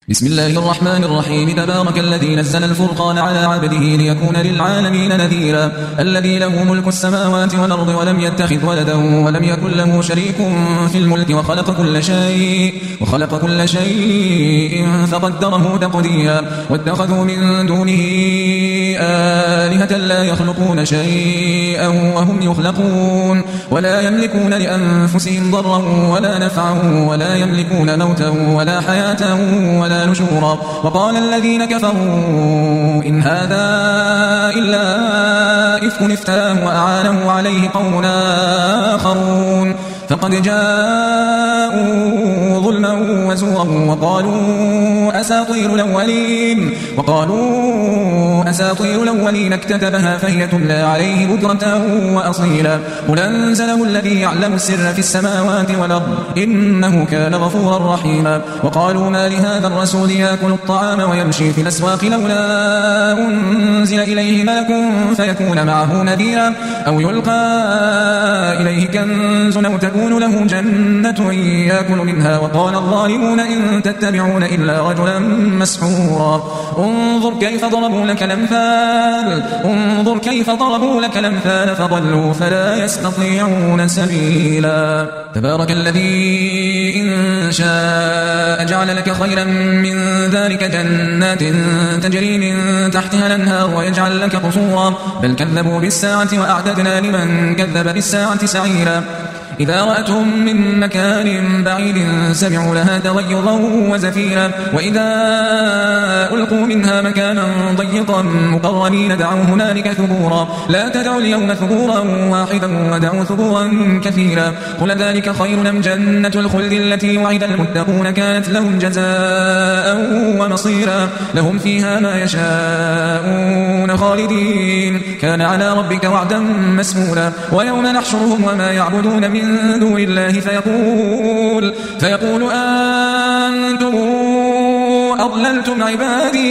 بسم الله الرحمن الرحيم. تبارك الذي نزل الفرقان على عبده ليكون للعالمين نذيرا. الذي له ملك السماوات والأرض ولم يتخذ ولدا ولم يكن له شريك في الملك وخلق كل شيء فقدره تقديرا. واتخذوا من دونه آلهة لا يخلقون شيئا وهم يخلقون ولا يملكون لأنفسهم ضرا ولا نفعا ولا يملكون موتا ولا حياة ولا نشورا. وقال الذين كفروا إن هذا إلا إفك افتراه وأعانه عليه قوم آخرون فقد جاءوا ظلما وزورا وقالوا أساطير الأولين اكتتبها فهي تملى عليه بكرة وأصيلا. قل أنزله الذي يعلم السر في السماوات والأرض إنه كان غفورا رحيما. وقالوا ما لهذا الرسول يأكل الطعام ويمشي في الأسواق لولا أنزل إليه ملك فيكون معه نذيرا أو يلقى إليه كنز أو تكون له جنة يأكل منها. وقال الظالمون إن تتبعون إلا رجلا مسحورا. انظر كيف ضربوا لك الأمثال فضلوا فلا يستطيعون سبيلا. تبارك الذي إن شاء جعل لك خيرا من ذلك جنات تجري من تحتها الأنهار ويجعل لك قصورا بل كذبوا بالساعة وأعتدنا لمن كذب بالساعة سعيرا. إذا رأتهم من مكان بعيد سمعوا لها تغيظا وزفيرا وإذا ألقوا منها مكانا ضيقا مقرنين دعوا هنالك ثبورا. لا تدعوا اليوم ثبورا واحدا ودعوا ثبورا كثيرا. قل ذلك خير أم جنة الخلد التي وعد المتقون كانت لهم جزاء ومصيرا. لهم فيها ما يشاءون خالدين كان على ربك وعدا مسئولا. ويوم نحشرهم وما يعبدون من دون الله فيقول أنتم أضللتم عبادي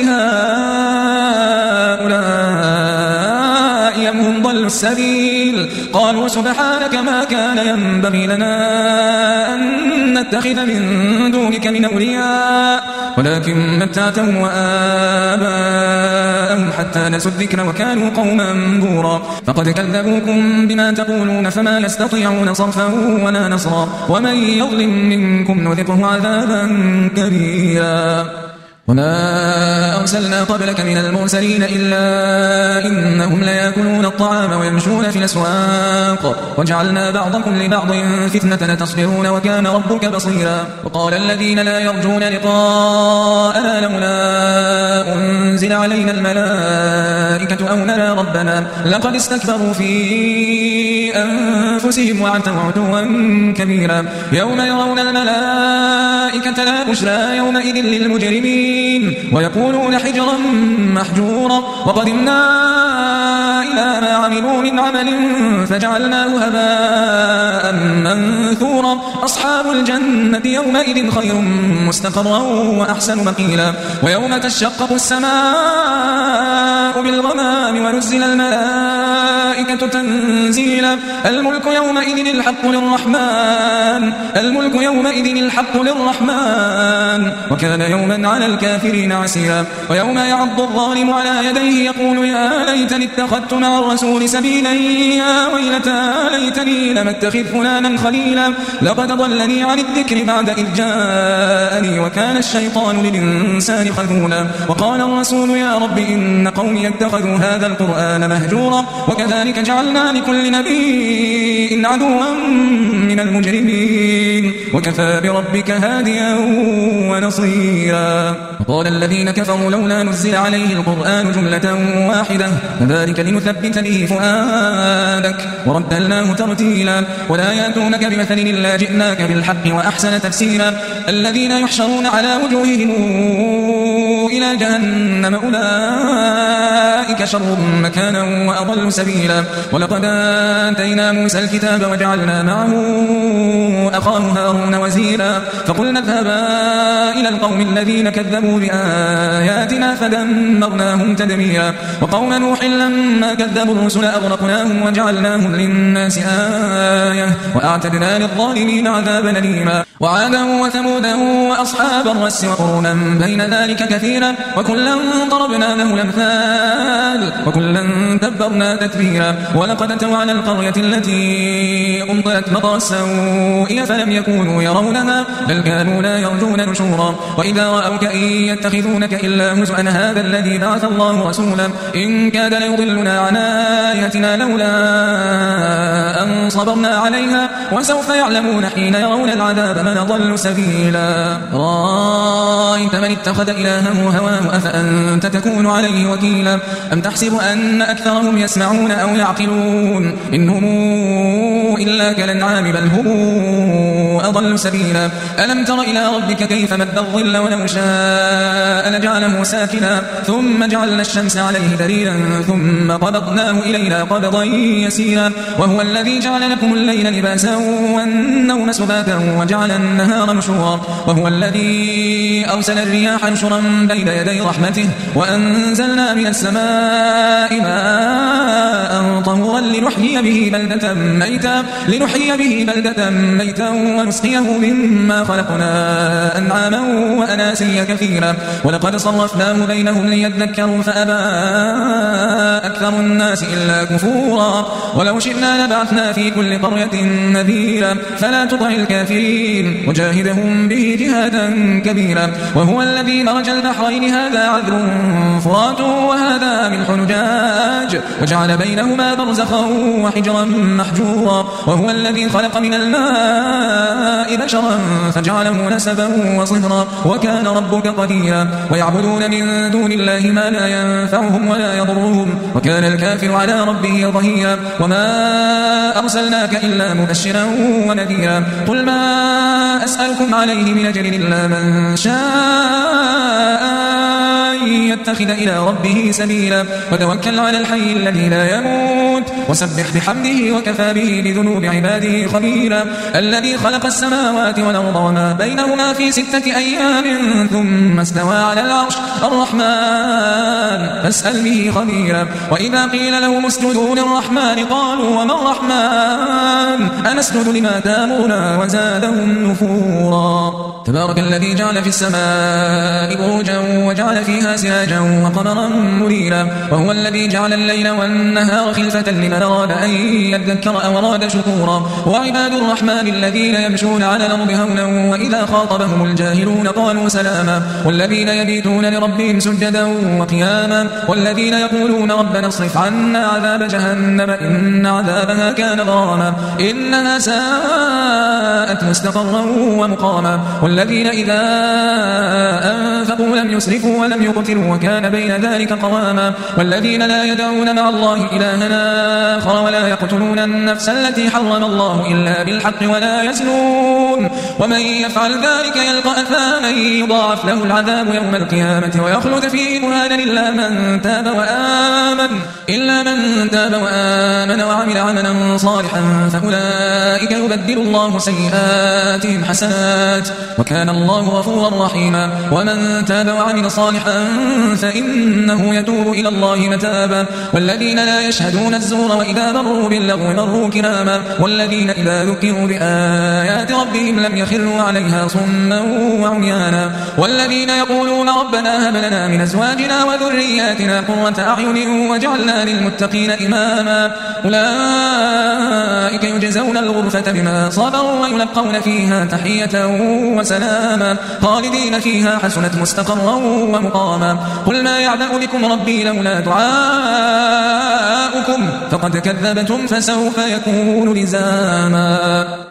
هؤلاء أم هم ضلوا السبيل. قالوا سبحانك ما كان ينبغي لنا أن نتخذ من دونك من أولياء ولكن متعتهم وآباءهم حتى نسوا الذكر وكانوا قوما بورا. فقد كذبوكم بما تقولون فما يستطيعون صرفا ولا نصرا. ومن يظلم منكم نذقه عذابا كبيرا. وما أرسلنا قبلك من المرسلين إلا إنهم ليأكلون الطعام ويمشون في الأسواق وجعلنا بعضكم لبعض فتنة تصبرون وكان ربك بصيرا. وقال الذين لا يرجون لقاءنا لولا أنزل علينا الملائكة أو نرى ربنا لقد استكبروا في أنفسهم وعتوا عتوا كبيرا. يوم يرون الملائكة لا بشرى يومئذ للمجرمين ويقولون حجرا محجورا. وقدمنا إلى ما عملوا من عمل فجعلناه هباء منثورا. أصحاب الجنة يومئذ خير مستقرا وأحسن مقيلا. ويوم تشقق السماء بالغمام ونزل الملائكة تنزيلا. الملك يومئذ الحق للرحمن وكان يوما على الكافرين عسيرا. ويوم يعض الظالم على يديه يقول يا ليتني اتخذت مع الرسول سبيلا يا ويلتى ليتني لم اتخذ فلانا خليلا لقد ضلني عن الذكر بعد إذ جاءني وكان الشيطان للإنسان خذولا. وقال الرسول يا رب إن قومي اتخذوا هذا القرآن مهجورا وكذلك جعلنا لكل نبي عدوا من المجرمين وكفى بربك هاديا ونصيرا. وقال الذين كفروا لولا نزل عليه القرآن جملة واحدة كذلك لنثبت به فؤادك ورتلناه ترتيلا. ولا يأتونك بمثل إلا جئناك بالحق وأحسن تفسيرا. الذين يحشرون على وجوههم إلى جهنم أولئك أولئك شر مكانا وأضل سبيلا. ولقد آتينا موسى الكتاب وجعلنا معه أخاه هارون وزيرا فقلنا اذهبا إلى القوم الذين كذبوا بآياتنا فدمرناهم تدميرا. وقوم نوح لما كذبوا الرسل أغرقناهم وجعلناهم للناس آية وأعتدنا للظالمين عذابا أليما. وعادا وثمودا وأصحاب الرس وقرونا بين ذلك كثيرا وكلا ضربنا له الأمثال وكلا تبرنا تتبيرا. ولقد أتوا على القرية التي أمطرت مطر السوء فلم يكونوا يرونها بل كانوا لا يرجون نشورا. وإذا رأوك إن يتخذونك إلا هزءا هذا الذي بعث الله رسولا إن كاد ليضلنا عن آياتنا لولا أن صبرنا عليها وسوف يعلمون حين يرون العذاب من ضل سبيلا. رأيت من اتخذ إلهه هواه أفأنت تكون عليه وكيلا أم تحسب أن أكثرهم يسمعون أو يعقلون إنهم إلا كالأنعام بل هم أضل سبيلا. ألم تر إلى ربك كيف مد الظل ولو شاء لجعله ساكنا ثم جعلنا الشمس عليه دليلا ثم قبضناه إلينا قبضا يسيرا. وهو الذي جعل لكم الليل لباسا والنوم سباتا وجعل النهار نشورا. وهو الذي أرسل الرياح نشرا بين يدي رحمته وأنزلنا من السماء ماء طهورا لنحيي به بلدة ميتا ونسقيه مما خلقنا أنعاما وأناسيا كثيرا. ولقد صرفناه بينهم ليذكروا فأبى أكثر الناس إلا كفورا. ولو شئنا لبعثنا في كل قرية نذيرا فلا تطع الكافرين وجاهدهم به جهادا كبيرا. وهو الذي مرج البحرين هذا عذب فرات وهذا ملح نجاج وجعل بينهما برزخا وحجرا محجورا. وهو الذي خلق من الماء بشرا فجعله نسبا وصهرا وكان ربك قديرا. ويعبدون من دون الله ما لا ينفعهم ولا يضرهم وكان الكافر على ربه ظهيرا. وما أرسلناك إلا مبشرا ونذيرا. قل ما أسألكم عليه من أجر إلا من شاء يتخذ إلى ربه سبيلا. وتوكل على الحي الذي لا يموت وسبح بحمده وكفى به بذنوب عباده خبيرا. الذي خلق السماوات والأرض وما بينهما في 6 أيام ثم استوى على العرش الرحمن فاسأل به خبيرا. وإذا قيل لهم اسجدوا للرحمن قالوا وما الرحمن أنسجد لما تأمرنا وزادهم نفورا. تبارك الذي جعل في السماء بروجا وجعل فيها سراجا وقمرا منيرا. وهو الذي جعل الليل والنهار خلفة لمن أراد أن يذكر أو أراد شكورا. وعباد الرحمن الذين يمشون على الأرض هونا وإذا خاطبهم الجاهلون قالوا سلاما. والذين يبيتون لربهم سجدا وقياما. والذين يقولون ربنا اصرف عنا عذاب جهنم إن عذابها كان غراما إنها ساءت مستقرا ومقاما. والذين إذا أنفقوا لم يسرفوا ولم يقتروا وكان بين ذلك قواما. والذين لا يدعون مع الله إلها آخر ولا يقتلون النفس التي حرم الله إلا بالحق ولا يزنون ومن يفعل ذلك يلقى أثاما يضاعف له العذاب يوم القيامة ويخلد فيه مهانا إلا من تاب وآمن وعمل عملا صالحا فأولئك يبدل الله سيئاتهم حسنات وكان الله غفورا رحيما. ومن تاب وعمل صالحا فإنه يتوب إلى الله متابا. والذين لا يشهدون الزور وإذا مروا باللغو مروا كراما. والذين إذا ذكروا بآيات ربهم لم يخروا عليها صما وعميانا. والذين يقولون ربنا هب لنا من أزواجنا وذرياتنا قرة أعين واجعلنا للمتقين إماما. أولئك يجزون الغرفة بما صبروا ويلقون فيها تحية وسلاما خالدين فيها حسنت مستقرا ومقاما. قل ما يعبأ بكم ربي لولا دعاؤكم فقد كذبتم فسوف يكون لزاما.